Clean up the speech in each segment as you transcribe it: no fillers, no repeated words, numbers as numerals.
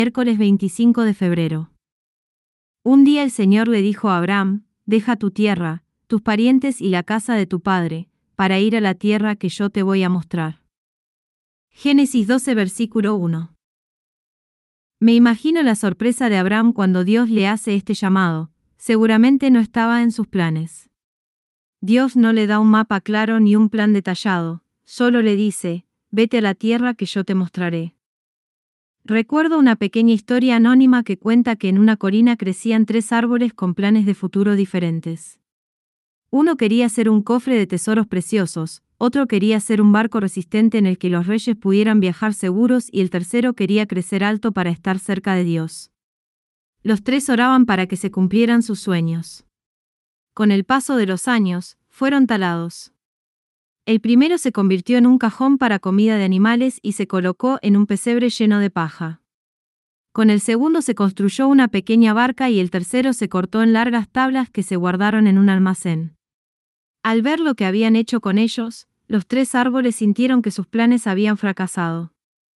Miércoles 25 de febrero. Un día el Señor le dijo a Abraham: deja tu tierra, tus parientes y la casa de tu padre, para ir a la tierra que yo te voy a mostrar. Génesis 12 versículo 1. Me imagino la sorpresa de Abraham cuando Dios le hace este llamado. Seguramente no estaba en sus planes. Dios no le da un mapa claro ni un plan detallado, solo le dice: vete a la tierra que yo te mostraré. Recuerdo una pequeña historia anónima que cuenta que en una colina crecían 3 árboles con planes de futuro diferentes. Uno quería ser un cofre de tesoros preciosos, otro quería ser un barco resistente en el que los reyes pudieran viajar seguros y el tercero quería crecer alto para estar cerca de Dios. Los 3 oraban para que se cumplieran sus sueños. Con el paso de los años, fueron talados. El primero se convirtió en un cajón para comida de animales y se colocó en un pesebre lleno de paja. Con el segundo se construyó una pequeña barca y el tercero se cortó en largas tablas que se guardaron en un almacén. Al ver lo que habían hecho con ellos, los 3 árboles sintieron que sus planes habían fracasado.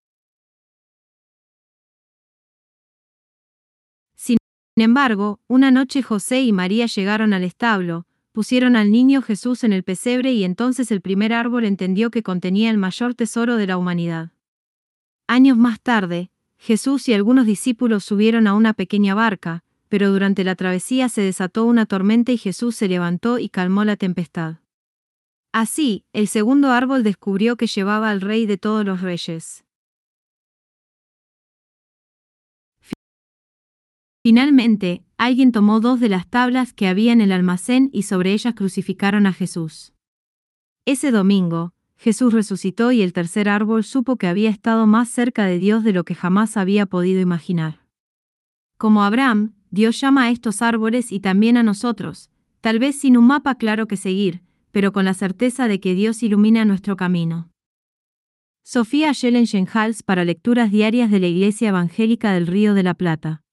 Sin embargo, una noche José y María llegaron al establo, pusieron al niño Jesús en el pesebre y entonces el primer árbol entendió que contenía el mayor tesoro de la humanidad. Años más tarde, Jesús y algunos discípulos subieron a una pequeña barca, pero durante la travesía se desató una tormenta y Jesús se levantó y calmó la tempestad. Así, el segundo árbol descubrió que llevaba al Rey de todos los reyes. Finalmente, alguien tomó 2 de las tablas que había en el almacén y sobre ellas crucificaron a Jesús. Ese domingo, Jesús resucitó y el tercer árbol supo que había estado más cerca de Dios de lo que jamás había podido imaginar. Como Abraham, Dios llama a estos árboles y también a nosotros, tal vez sin un mapa claro que seguir, pero con la certeza de que Dios ilumina nuestro camino. Sofía Schellengen-Hals para lecturas diarias de la Iglesia Evangélica del Río de la Plata.